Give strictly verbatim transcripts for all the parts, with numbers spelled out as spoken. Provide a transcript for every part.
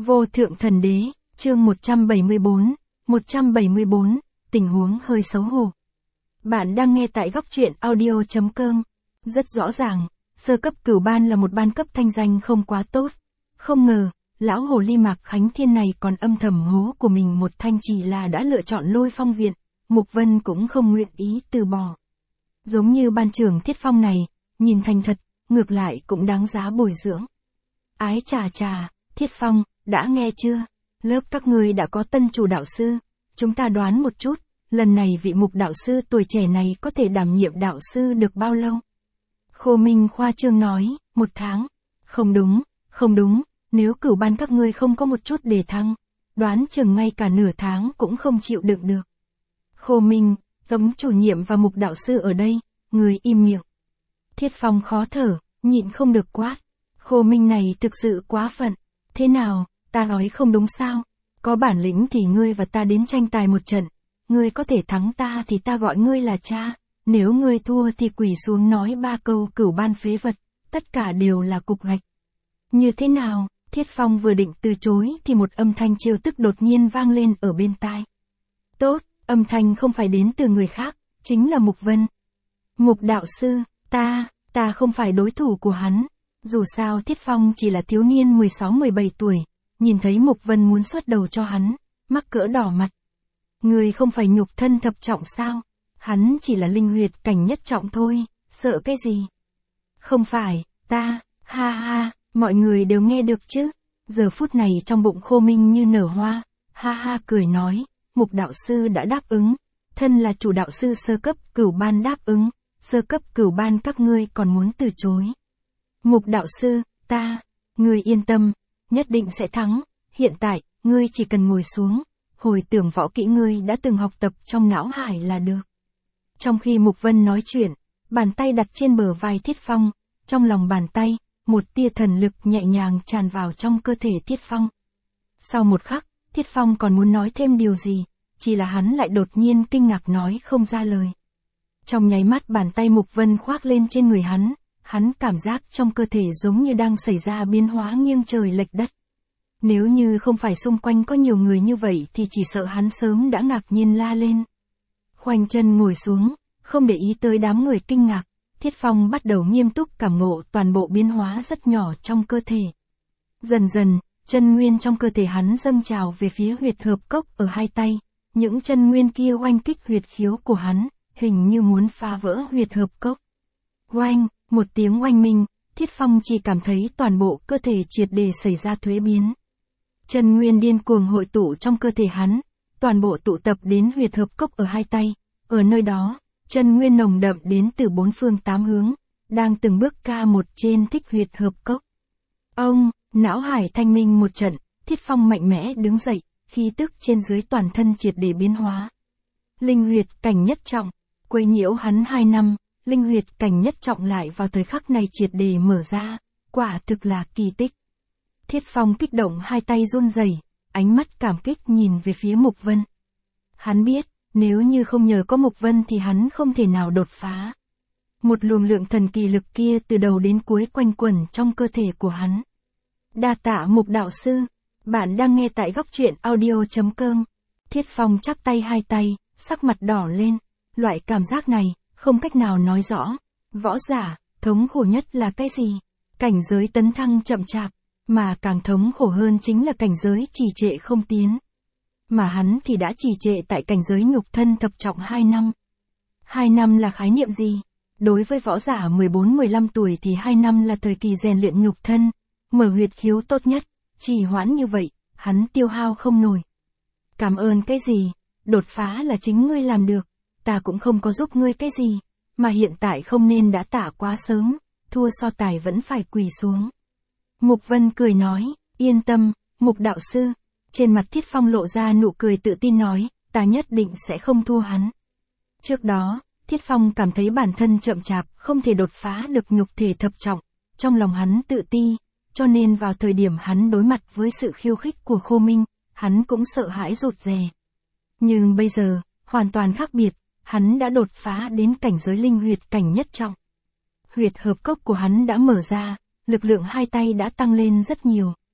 Vô thượng thần đế, chương một trăm bảy mươi bốn, một trăm bảy mươi bốn, tình huống hơi xấu hổ. Bạn đang nghe tại góc truyện audio chấm com. Rất rõ ràng, sơ cấp cửu ban là một ban cấp thanh danh không quá tốt. Không ngờ, lão hồ ly Mạc Khánh Thiên này còn âm thầm hố của mình một thanh chỉ là đã lựa chọn Lôi Phong viện, Mục Vân cũng không nguyện ý từ bỏ. Giống như ban trưởng Thiết Phong này, nhìn thành thật, ngược lại cũng đáng giá bồi dưỡng. Ái chà chà, Thiết Phong, đã nghe chưa? Lớp các ngươi đã có tân chủ đạo sư. Chúng ta đoán một chút, lần này vị Mục đạo sư tuổi trẻ này có thể đảm nhiệm đạo sư được bao lâu? Khô Minh khoa trương nói, một tháng. Không đúng, không đúng, nếu cửu ban các ngươi không có một chút đề thăng, đoán chừng ngay cả nửa tháng cũng không chịu đựng được. Khô Minh, Tống chủ nhiệm và Mục đạo sư ở đây, người im miệng. Thiết Phong khó thở, nhịn không được quát. Khô Minh này thực sự quá phận. Thế nào, ta nói không đúng sao? Có bản lĩnh thì ngươi và ta đến tranh tài một trận. Ngươi có thể thắng ta thì ta gọi ngươi là cha. Nếu ngươi thua thì quỳ xuống nói ba câu cửu ban phế vật. Tất cả đều là cục gạch. Như thế nào? Thiết Phong vừa định từ chối thì một âm thanh trêu tức đột nhiên vang lên ở bên tai. Tốt, âm thanh không phải đến từ người khác, chính là Mục Vân. Mục đạo sư, ta, ta không phải đối thủ của hắn. Dù sao Thiết Phong chỉ là thiếu niên mười sáu mười bảy tuổi, nhìn thấy Mục Vân muốn xuất đầu cho hắn, mắc cỡ đỏ mặt. Người không phải nhục thân thập trọng sao? Hắn chỉ là linh huyệt cảnh nhất trọng thôi, sợ cái gì? Không phải, ta, ha ha, mọi người đều nghe được chứ? Giờ phút này trong bụng Khô Minh như nở hoa, ha ha cười nói, Mục đạo sư đã đáp ứng, thân là chủ đạo sư sơ cấp cửu ban đáp ứng, sơ cấp cửu ban các ngươi còn muốn từ chối. Mục đạo sư, ta, ngươi yên tâm, nhất định sẽ thắng, hiện tại, ngươi chỉ cần ngồi xuống, hồi tưởng võ kỹ ngươi đã từng học tập trong não hải là được. Trong khi Mục Vân nói chuyện, bàn tay đặt trên bờ vai Thiết Phong, trong lòng bàn tay, một tia thần lực nhẹ nhàng tràn vào trong cơ thể Thiết Phong. Sau một khắc, Thiết Phong còn muốn nói thêm điều gì, chỉ là hắn lại đột nhiên kinh ngạc nói không ra lời. Trong nháy mắt bàn tay Mục Vân khoác lên trên người hắn, hắn cảm giác trong cơ thể giống như đang xảy ra biến hóa nghiêng trời lệch đất. Nếu như không phải xung quanh có nhiều người như vậy thì chỉ sợ hắn sớm đã ngạc nhiên la lên. Khoanh chân ngồi xuống, không để ý tới đám người kinh ngạc, Thiết Phong bắt đầu nghiêm túc cảm ngộ toàn bộ biến hóa rất nhỏ trong cơ thể. Dần dần, chân nguyên trong cơ thể hắn dâng trào về phía huyệt hợp cốc ở hai tay, những chân nguyên kia oanh kích huyệt khiếu của hắn, hình như muốn phá vỡ huyệt hợp cốc. Oanh, một tiếng oanh minh, Thiết Phong chỉ cảm thấy toàn bộ cơ thể triệt để xảy ra thuế biến. Chân nguyên điên cuồng hội tụ trong cơ thể hắn, toàn bộ tụ tập đến huyệt hợp cốc ở hai tay, ở nơi đó, chân nguyên nồng đậm đến từ bốn phương tám hướng, đang từng bước ca một trên thích huyệt hợp cốc. Ông, não hải thanh minh một trận, Thiết Phong mạnh mẽ đứng dậy, khí tức trên dưới toàn thân triệt để biến hóa. Linh huyệt cảnh nhất trọng, quấy nhiễu hắn hai năm, linh huyệt cảnh nhất trọng lại vào thời khắc này triệt để mở ra, quả thực là kỳ tích. Thiết Phong kích động hai tay run rẩy, ánh mắt cảm kích nhìn về phía Mục Vân. Hắn biết, nếu như không nhờ có Mục Vân thì hắn không thể nào đột phá. Một luồng lượng thần kỳ lực kia từ đầu đến cuối quanh quẩn trong cơ thể của hắn. Đa tạ Mục đạo sư, bạn đang nghe tại góc truyện audio chấm com. Thiết Phong chắp tay hai tay, sắc mặt đỏ lên, loại cảm giác này, không cách nào nói rõ. Võ giả, thống khổ nhất là cái gì? Cảnh giới tấn thăng chậm chạp, mà càng thống khổ hơn chính là cảnh giới trì trệ không tiến. Mà hắn thì đã trì trệ tại cảnh giới nhục thân thập trọng hai năm. hai năm là khái niệm gì? Đối với võ giả mười bốn mười lăm tuổi thì hai năm là thời kỳ rèn luyện nhục thân, mở huyệt khiếu tốt nhất, trì hoãn như vậy, hắn tiêu hao không nổi. Cảm ơn cái gì? Đột phá là chính ngươi làm được, ta cũng không có giúp ngươi cái gì, mà hiện tại không nên đã tả quá sớm, thua so tài vẫn phải quỳ xuống. Mục Vân cười nói, yên tâm, Mục đạo sư. Trên mặt Thiết Phong lộ ra nụ cười tự tin nói, ta nhất định sẽ không thua hắn. Trước đó, Thiết Phong cảm thấy bản thân chậm chạp, không thể đột phá được nhục thể thập trọng, trong lòng hắn tự ti, cho nên vào thời điểm hắn đối mặt với sự khiêu khích của Khô Minh, hắn cũng sợ hãi rụt rè. Nhưng bây giờ, hoàn toàn khác biệt, hắn đã đột phá đến cảnh giới linh huyệt cảnh nhất trọng. Huyệt hợp cốc của hắn đã mở ra, lực lượng hai tay đã tăng lên rất nhiều,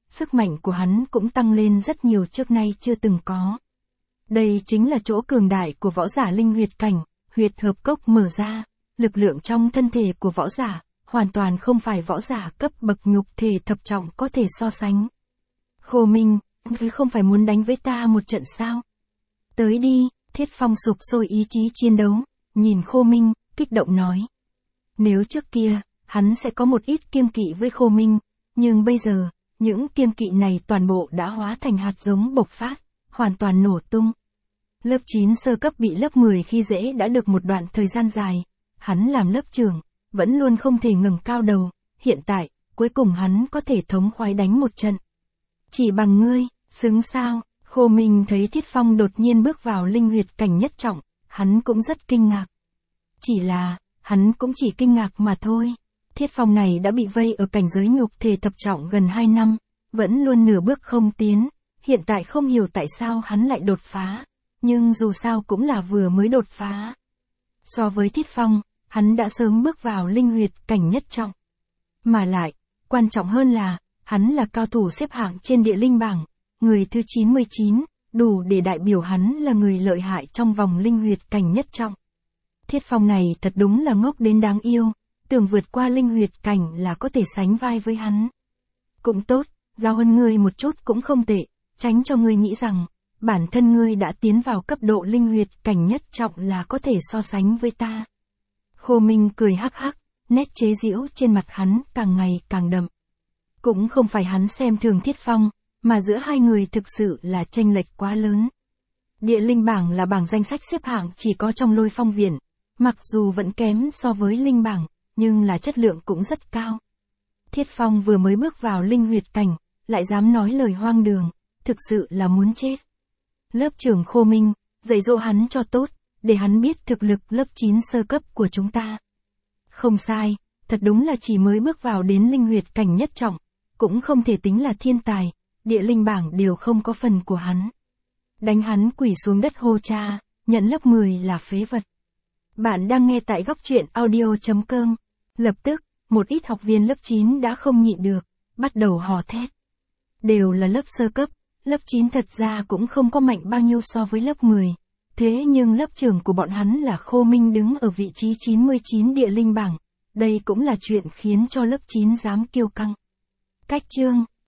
sức mạnh của hắn cũng tăng lên rất nhiều trước nay chưa từng có. Đây chính là chỗ cường đại của võ giả linh huyệt cảnh, huyệt hợp cốc mở ra, lực lượng trong thân thể của võ giả, hoàn toàn không phải võ giả cấp bậc nhục thể thập trọng có thể so sánh. Khô Minh, ngươi không phải muốn đánh với ta một trận sao? Tới đi, Thiết Phong sục sôi ý chí chiến đấu, nhìn Khô Minh, kích động nói. Nếu trước kia, hắn sẽ có một ít kiêng kỵ với Khô Minh, nhưng bây giờ, những kiêng kỵ này toàn bộ đã hóa thành hạt giống bộc phát, hoàn toàn nổ tung. Lớp chín sơ cấp bị lớp mười khi dễ đã được một đoạn thời gian dài, hắn làm lớp trưởng, vẫn luôn không thể ngẩng cao đầu, hiện tại, cuối cùng hắn có thể thống khoái đánh một trận. Chỉ bằng ngươi, xứng sao? Khô Minh thấy Thiết Phong đột nhiên bước vào linh huyệt cảnh nhất trọng, hắn cũng rất kinh ngạc. Chỉ là, hắn cũng chỉ kinh ngạc mà thôi. Thiết Phong này đã bị vây ở cảnh giới nhục thể thập trọng gần hai năm, vẫn luôn nửa bước không tiến, hiện tại không hiểu tại sao hắn lại đột phá, nhưng dù sao cũng là vừa mới đột phá. So với Thiết Phong, hắn đã sớm bước vào linh huyệt cảnh nhất trọng. Mà lại, quan trọng hơn là, hắn là cao thủ xếp hạng trên địa linh bảng, người thứ chín mươi chín, đủ để đại biểu hắn là người lợi hại trong vòng linh huyệt cảnh nhất trọng. Thiết Phong này thật đúng là ngốc đến đáng yêu, tưởng vượt qua linh huyệt cảnh là có thể sánh vai với hắn. Cũng tốt, giao hơn ngươi một chút cũng không tệ, tránh cho ngươi nghĩ rằng, bản thân ngươi đã tiến vào cấp độ linh huyệt cảnh nhất trọng là có thể so sánh với ta. Khô Minh cười hắc hắc, nét chế giễu trên mặt hắn càng ngày càng đậm. Cũng không phải hắn xem thường Thiết Phong, mà giữa hai người thực sự là chênh lệch quá lớn. Địa linh bảng là bảng danh sách xếp hạng chỉ có trong Lôi Phong viện, mặc dù vẫn kém so với linh bảng, nhưng là chất lượng cũng rất cao. Thiết Phong vừa mới bước vào linh huyệt cảnh, lại dám nói lời hoang đường, thực sự là muốn chết. Lớp trưởng Khô Minh, dạy dỗ hắn cho tốt, để hắn biết thực lực lớp chín sơ cấp của chúng ta. Không sai, thật đúng là chỉ mới bước vào đến linh huyệt cảnh nhất trọng, cũng không thể tính là thiên tài, địa linh bảng đều không có phần của hắn. Đánh hắn quỳ xuống đất hô cha, nhận lớp mười là phế vật. Bạn đang nghe tại góc truyện audio chấm com. Lập tức, một ít học viên lớp chín đã không nhịn được, bắt đầu hò thét. Đều là lớp sơ cấp, lớp chín thật ra cũng không có mạnh bao nhiêu so với lớp mười. Thế nhưng lớp trưởng của bọn hắn là Khô Minh đứng ở vị trí chín mươi chín địa linh bảng. Đây cũng là chuyện khiến cho lớp chín dám kiêu căng. Cách chương